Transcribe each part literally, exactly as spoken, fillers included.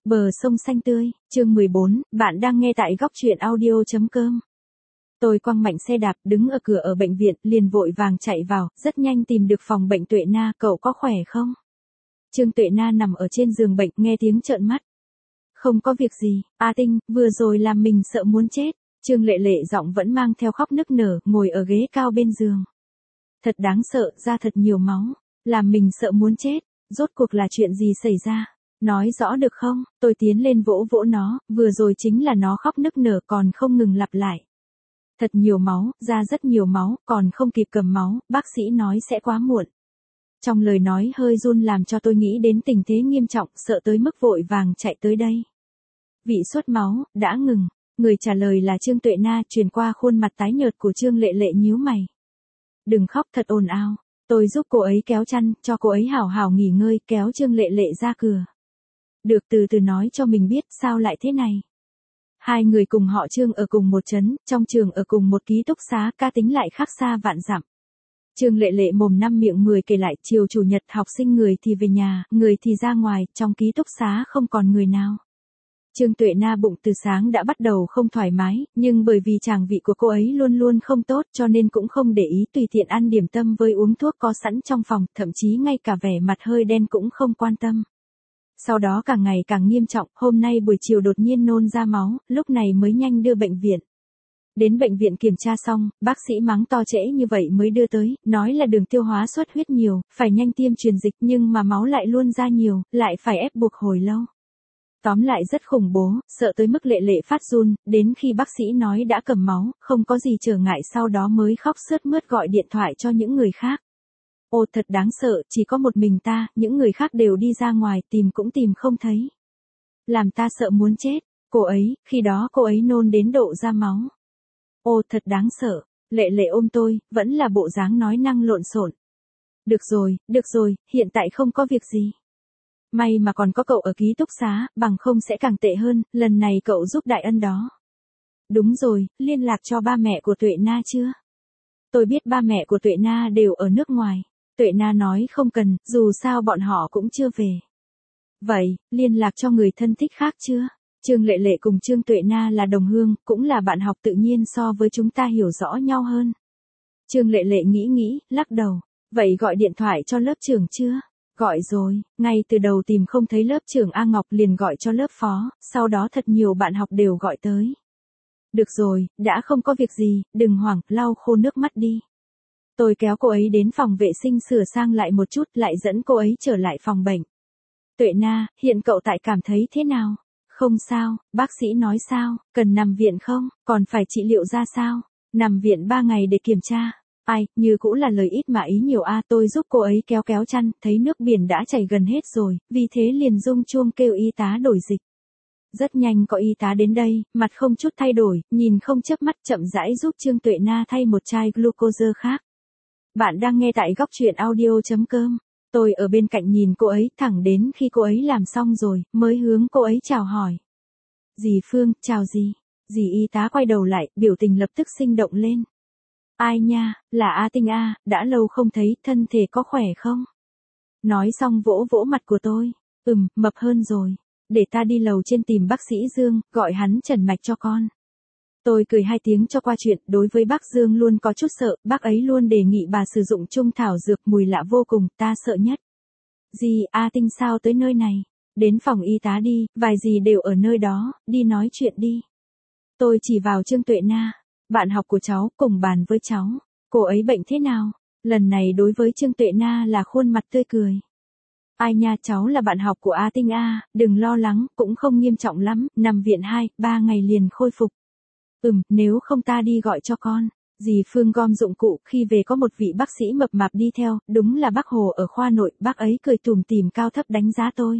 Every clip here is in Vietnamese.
Bờ sông xanh tươi, chương mười bốn, bạn đang nghe tại góc truyện audio chấm com. Tôi quăng mạnh xe đạp, đứng ở cửa ở bệnh viện, liền vội vàng chạy vào, rất nhanh tìm được phòng bệnh Tuệ Na, cậu có khỏe không? Trương Tuệ Na nằm ở trên giường bệnh, nghe tiếng trợn mắt. Không có việc gì, A Tinh, vừa rồi làm mình sợ muốn chết. Trương Lệ Lệ giọng vẫn mang theo khóc nức nở, ngồi ở ghế cao bên giường. Thật đáng sợ, ra thật nhiều máu, làm mình sợ muốn chết, rốt cuộc là chuyện gì xảy ra? Nói rõ được không? Tôi tiến lên vỗ vỗ nó, vừa rồi chính là nó khóc nức nở còn không ngừng lặp lại. Thật nhiều máu, ra rất nhiều máu, còn không kịp cầm máu, bác sĩ nói sẽ quá muộn. Trong lời nói hơi run làm cho tôi nghĩ đến tình thế nghiêm trọng, sợ tới mức vội vàng chạy tới đây. Vị suất máu, đã ngừng. Người trả lời là Trương Tuệ Na, truyền qua khuôn mặt tái nhợt của Trương Lệ Lệ nhíu mày. Đừng khóc thật ồn ào. Tôi giúp cô ấy kéo chăn, cho cô ấy hảo hảo nghỉ ngơi, kéo Trương Lệ Lệ ra cửa. Được, từ từ nói cho mình biết sao lại thế này. Hai người cùng họ Trương ở cùng một trấn, trong trường ở cùng một ký túc xá, ca tính lại khác xa vạn dặm. Trương Lệ Lệ mồm năm miệng mười kể lại, chiều chủ nhật học sinh người thì về nhà, người thì ra ngoài, trong ký túc xá không còn người nào. Trương Tuệ Na bụng từ sáng đã bắt đầu không thoải mái, nhưng bởi vì tràng vị của cô ấy luôn luôn không tốt cho nên cũng không để ý, tùy tiện ăn điểm tâm với uống thuốc có sẵn trong phòng, thậm chí ngay cả vẻ mặt hơi đen cũng không quan tâm. Sau đó càng ngày càng nghiêm trọng, hôm nay buổi chiều đột nhiên nôn ra máu, lúc này mới nhanh đưa bệnh viện. Đến bệnh viện kiểm tra xong, bác sĩ mắng to trễ như vậy mới đưa tới, nói là đường tiêu hóa xuất huyết nhiều, phải nhanh tiêm truyền dịch nhưng mà máu lại luôn ra nhiều, lại phải ép buộc hồi lâu. Tóm lại rất khủng bố, sợ tới mức Lệ Lệ phát run, đến khi bác sĩ nói đã cầm máu, không có gì trở ngại sau đó mới khóc sướt mướt gọi điện thoại cho những người khác. Ồ thật đáng sợ, chỉ có một mình ta, những người khác đều đi ra ngoài tìm cũng tìm không thấy. Làm ta sợ muốn chết, cô ấy, khi đó cô ấy nôn đến độ ra máu. Ồ thật đáng sợ, Lệ Lệ ôm tôi, vẫn là bộ dáng nói năng lộn xộn. Được rồi, được rồi, hiện tại không có việc gì. May mà còn có cậu ở ký túc xá, bằng không sẽ càng tệ hơn, lần này cậu giúp đại ân đó. Đúng rồi, liên lạc cho ba mẹ của Tuệ Na chưa? Tôi biết ba mẹ của Tuệ Na đều ở nước ngoài. Tuệ Na nói không cần, dù sao bọn họ cũng chưa về. Vậy, liên lạc cho người thân thích khác chưa? Trương Lệ Lệ cùng Trương Tuệ Na là đồng hương, cũng là bạn học tự nhiên so với chúng ta hiểu rõ nhau hơn. Trương Lệ Lệ nghĩ nghĩ, lắc đầu. Vậy gọi điện thoại cho lớp trưởng chưa? Gọi rồi, ngay từ đầu tìm không thấy lớp trưởng A Ngọc liền gọi cho lớp phó, sau đó thật nhiều bạn học đều gọi tới. Được rồi, đã không có việc gì, đừng hoảng, lau khô nước mắt đi. Tôi kéo cô ấy đến phòng vệ sinh sửa sang lại một chút, lại dẫn cô ấy trở lại phòng bệnh. Tuệ Na, hiện cậu tại cảm thấy thế nào? Không sao, bác sĩ nói sao, cần nằm viện không, còn phải trị liệu ra sao? Nằm viện ba ngày để kiểm tra. Ai, như cũng là lời ít mà ý nhiều a, tôi giúp cô ấy kéo kéo chăn, thấy nước biển đã chảy gần hết rồi, vì thế liền rung chuông kêu y tá đổi dịch. Rất nhanh có y tá đến đây, mặt không chút thay đổi, nhìn không chớp mắt chậm rãi giúp Trương Tuệ Na thay một chai glucose khác. Bạn đang nghe tại góc truyện audio chấm com. Tôi ở bên cạnh nhìn cô ấy, thẳng đến khi cô ấy làm xong rồi, mới hướng cô ấy chào hỏi. Dì Phương, chào dì. Dì y tá quay đầu lại, biểu tình lập tức sinh động lên. Ai nha, là A Tinh A, đã lâu không thấy, thân thể có khỏe không? Nói xong vỗ vỗ mặt của tôi. Ừm, mập hơn rồi. Để ta đi lầu trên tìm bác sĩ Dương, gọi hắn trần mạch cho con. Tôi cười hai tiếng cho qua chuyện, đối với bác Dương luôn có chút sợ, bác ấy luôn đề nghị bà sử dụng trung thảo dược mùi lạ vô cùng, ta sợ nhất. Dì, A Tinh sao tới nơi này? Đến phòng y tá đi, vài dì đều ở nơi đó, đi nói chuyện đi. Tôi chỉ vào Trương Tuệ Na, bạn học của cháu, cùng bàn với cháu. Cô ấy bệnh thế nào? Lần này đối với Trương Tuệ Na là khuôn mặt tươi cười. Ai nha, cháu là bạn học của A Tinh A, đừng lo lắng, cũng không nghiêm trọng lắm, nằm viện hai, ba ngày liền khôi phục. Ừm, nếu không ta đi gọi cho con. Dì Phương gom dụng cụ, khi về có một vị bác sĩ mập mạp đi theo, đúng là bác Hồ ở khoa nội, bác ấy cười tủm tỉm cao thấp đánh giá tôi.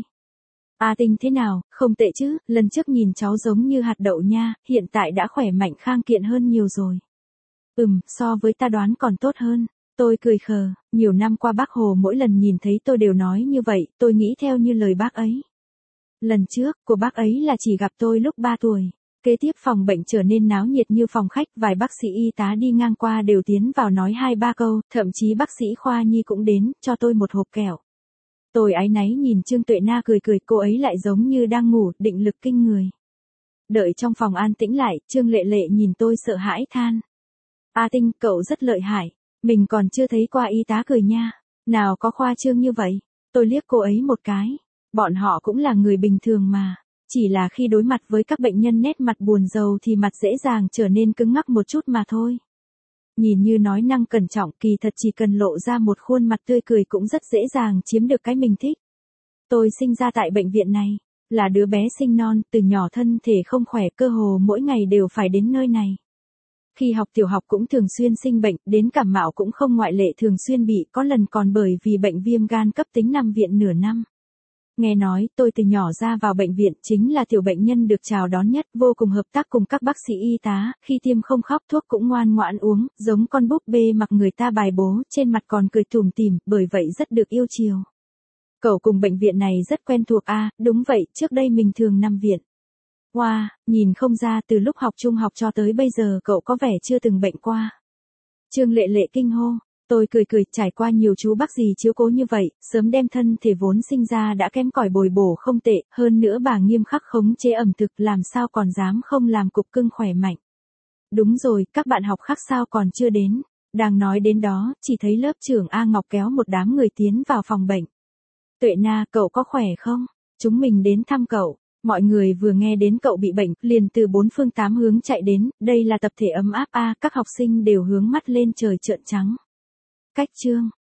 A Tinh thế nào, không tệ chứ, lần trước nhìn cháu giống như hạt đậu nha, hiện tại đã khỏe mạnh khang kiện hơn nhiều rồi. Ừm, so với ta đoán còn tốt hơn. Tôi cười khờ, nhiều năm qua bác Hồ mỗi lần nhìn thấy tôi đều nói như vậy, tôi nghĩ theo như lời bác ấy. Lần trước, của bác ấy là chỉ gặp tôi lúc ba tuổi. Kế tiếp phòng bệnh trở nên náo nhiệt như phòng khách, vài bác sĩ y tá đi ngang qua đều tiến vào nói hai ba câu, thậm chí bác sĩ khoa nhi cũng đến, cho tôi một hộp kẹo. Tôi áy náy nhìn Trương Tuệ Na cười cười, cô ấy lại giống như đang ngủ, định lực kinh người. Đợi trong phòng an tĩnh lại, Trương Lệ Lệ nhìn tôi sợ hãi than. A Tinh, cậu rất lợi hại, mình còn chưa thấy qua y tá cười nha, nào có khoa trương như vậy. Tôi liếc cô ấy một cái, bọn họ cũng là người bình thường mà, chỉ là khi đối mặt với các bệnh nhân nét mặt buồn rầu thì mặt dễ dàng trở nên cứng ngắc một chút mà thôi. Nhìn như nói năng cẩn trọng, kỳ thật chỉ cần lộ ra một khuôn mặt tươi cười cũng rất dễ dàng chiếm được cái mình thích. Tôi sinh ra tại bệnh viện này, là đứa bé sinh non, từ nhỏ thân thể không khỏe, cơ hồ mỗi ngày đều phải đến nơi này. Khi học tiểu học cũng thường xuyên sinh bệnh, đến cảm mạo cũng không ngoại lệ, thường xuyên bị, có lần còn bởi vì bệnh viêm gan cấp tính nằm viện nửa năm. Nghe nói, tôi từ nhỏ ra vào bệnh viện chính là tiểu bệnh nhân được chào đón nhất, vô cùng hợp tác cùng các bác sĩ y tá, khi tiêm không khóc, thuốc cũng ngoan ngoãn uống, giống con búp bê mặc người ta bài bố, trên mặt còn cười tủm tỉm, bởi vậy rất được yêu chiều. Cậu cùng bệnh viện này rất quen thuộc à? Đúng vậy, trước đây mình thường nằm viện. Wow, nhìn không ra từ lúc học trung học cho tới bây giờ cậu có vẻ chưa từng bệnh qua. Trương Lệ Lệ kinh hô. Tôi cười cười, trải qua nhiều chú bác gì chiếu cố như vậy, sớm đem thân thể vốn sinh ra đã kém cỏi bồi bổ không tệ, hơn nữa bà nghiêm khắc khống chế ẩm thực, làm sao còn dám không làm cục cưng khỏe mạnh. Đúng rồi, các bạn học khác sao còn chưa đến. Đang nói đến đó, chỉ thấy lớp trưởng A Ngọc kéo một đám người tiến vào phòng bệnh. Tuệ Na, cậu có khỏe không? Chúng mình đến thăm cậu. Mọi người vừa nghe đến cậu bị bệnh, liền từ bốn phương tám hướng chạy đến, đây là tập thể ấm áp a, các học sinh đều hướng mắt lên trời trợn trắng. Cách chương